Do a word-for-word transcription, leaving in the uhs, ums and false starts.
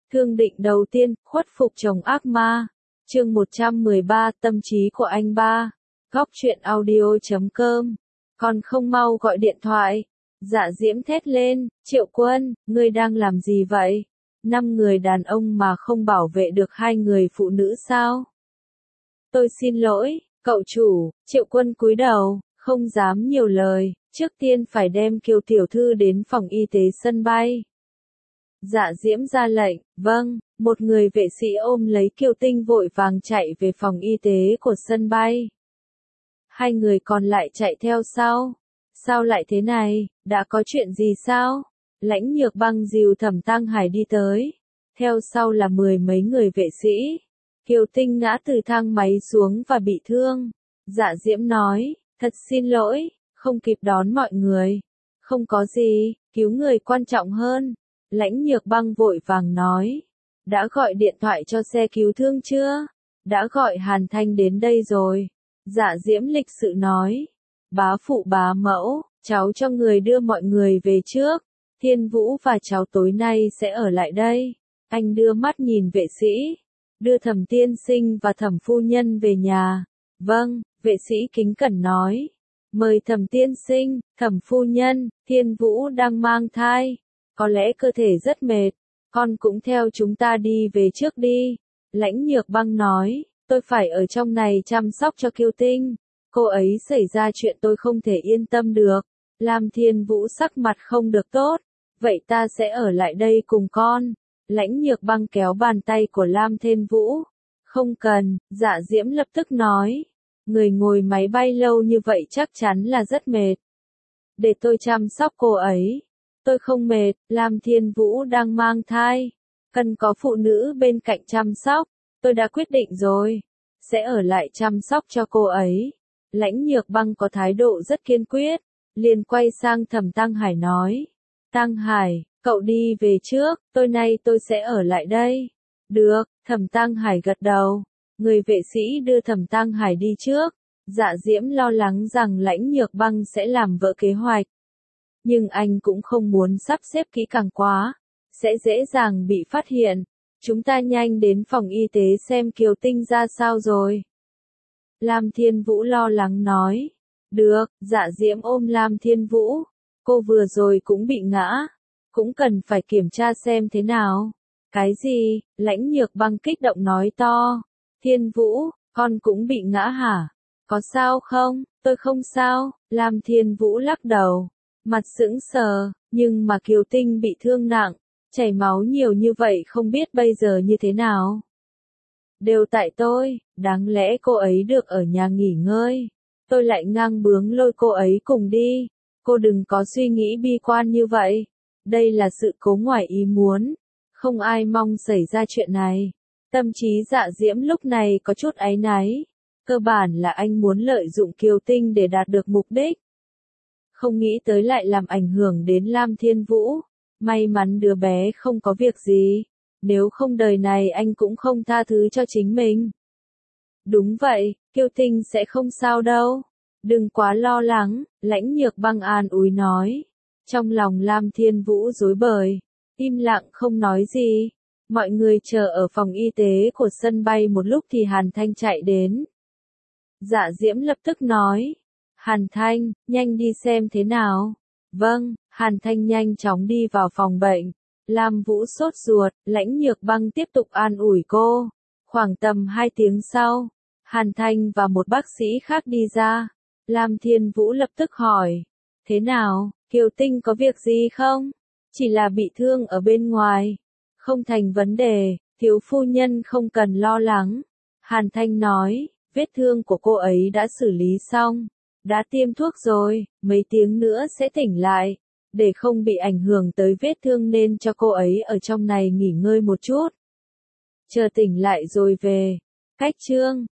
Thương định đầu tiên, khuất phục chồng ác ma. Chương một trăm mười ba, tâm trí của anh ba. Góc truyện audio chấm com. Còn không mau gọi điện thoại. Dạ Diễm thét lên, Triệu Quân, ngươi đang làm gì vậy? Năm người đàn ông mà không bảo vệ được hai người phụ nữ sao? Tôi xin lỗi, cậu chủ. Triệu Quân cúi đầu, không dám nhiều lời, trước tiên phải đem Kiều tiểu thư đến phòng y tế sân bay. Dạ Diễm ra lệnh, vâng, một người vệ sĩ ôm lấy Kiều Tinh vội vàng chạy về phòng y tế của sân bay. Hai người còn lại chạy theo sau. Sao lại thế này, đã có chuyện gì sao? Lãnh Nhược Băng dìu Thẩm Tăng Hải đi tới. Theo sau là mười mấy người vệ sĩ. Kiều Tinh ngã từ thang máy xuống và bị thương. Dạ Diễm nói, thật xin lỗi, không kịp đón mọi người. Không có gì, cứu người quan trọng hơn. Lãnh Nhược Băng vội vàng nói. Đã gọi điện thoại cho xe cứu thương chưa? Đã gọi Hàn Thanh đến đây rồi. Dạ Diễm lịch sự nói. Bá phụ bá mẫu, cháu cho người đưa mọi người về trước. Thiên Vũ và cháu tối nay sẽ ở lại đây. Anh đưa mắt nhìn vệ sĩ. Đưa Thẩm tiên sinh và Thẩm phu nhân về nhà. Vâng, vệ sĩ kính cẩn nói. Mời Thẩm tiên sinh, Thẩm phu nhân, Thiên Vũ đang mang thai. Có lẽ cơ thể rất mệt. Con cũng theo chúng ta đi về trước đi. Lãnh Nhược Băng nói, tôi phải ở trong này chăm sóc cho Kiều Tinh. Cô ấy xảy ra chuyện tôi không thể yên tâm được. Lam Thiên Vũ sắc mặt không được tốt. Vậy ta sẽ ở lại đây cùng con. Lãnh Nhược Băng kéo bàn tay của Lam Thiên Vũ. Không cần, Dạ Diễm lập tức nói. Người ngồi máy bay lâu như vậy chắc chắn là rất mệt. Để tôi chăm sóc cô ấy. Tôi không mệt, Lam Thiên Vũ đang mang thai. Cần có phụ nữ bên cạnh chăm sóc. Tôi đã quyết định rồi. Sẽ ở lại chăm sóc cho cô ấy. Lãnh Nhược Băng có thái độ rất kiên quyết. Liền quay sang Thẩm Tăng Hải nói. Tăng Hải, cậu đi về trước, tối nay tôi sẽ ở lại đây. Được, Thẩm Tăng Hải gật đầu. Người vệ sĩ đưa Thẩm Tăng Hải đi trước. Dạ Diễm lo lắng rằng Lãnh Nhược Băng sẽ làm vỡ kế hoạch. Nhưng anh cũng không muốn sắp xếp kỹ càng quá. Sẽ dễ dàng bị phát hiện. Chúng ta nhanh đến phòng y tế xem Kiều Tinh ra sao rồi. Lam Thiên Vũ lo lắng nói. Được, Dạ Diễm ôm Lam Thiên Vũ. Cô vừa rồi cũng bị ngã. Cũng cần phải kiểm tra xem thế nào. Cái gì? Lãnh Nhược Băng kích động nói to. Thiên Vũ, con cũng bị ngã hả? Có sao không? Tôi không sao. Lam Thiên Vũ lắc đầu. Mặt sững sờ, nhưng mà Kiều Tinh bị thương nặng. Chảy máu nhiều như vậy không biết bây giờ như thế nào. Đều tại tôi, đáng lẽ cô ấy được ở nhà nghỉ ngơi. Tôi lại ngang bướng lôi cô ấy cùng đi. Cô đừng có suy nghĩ bi quan như vậy. Đây là sự cố ngoài ý muốn. Không ai mong xảy ra chuyện này. Tâm trí Dạ Diễm lúc này có chút áy náy. Cơ bản là anh muốn lợi dụng Kiều Tinh để đạt được mục đích. Không nghĩ tới lại làm ảnh hưởng đến Lam Thiên Vũ. May mắn đứa bé không có việc gì. Nếu không đời này anh cũng không tha thứ cho chính mình. Đúng vậy, Kiều Tinh sẽ không sao đâu. Đừng quá lo lắng, Lãnh Nhược Băng an ủi nói. Trong lòng Lam Thiên Vũ rối bời. Im lặng không nói gì. Mọi người chờ ở phòng y tế của sân bay một lúc thì Hàn Thanh chạy đến. Dạ Diễm lập tức nói. Hàn Thanh, nhanh đi xem thế nào. Vâng, Hàn Thanh nhanh chóng đi vào phòng bệnh. Lam Vũ sốt ruột, Lãnh Nhược Băng tiếp tục an ủi cô. Khoảng tầm hai tiếng sau, Hàn Thanh và một bác sĩ khác đi ra. Lam Thiên Vũ lập tức hỏi. Thế nào, Kiều Tinh có việc gì không? Chỉ là bị thương ở bên ngoài. Không thành vấn đề, thiếu phu nhân không cần lo lắng. Hàn Thanh nói, vết thương của cô ấy đã xử lý xong. Đã tiêm thuốc rồi, mấy tiếng nữa sẽ tỉnh lại. Để không bị ảnh hưởng tới vết thương nên cho cô ấy ở trong này nghỉ ngơi một chút. Chờ tỉnh lại rồi về. Cách chương.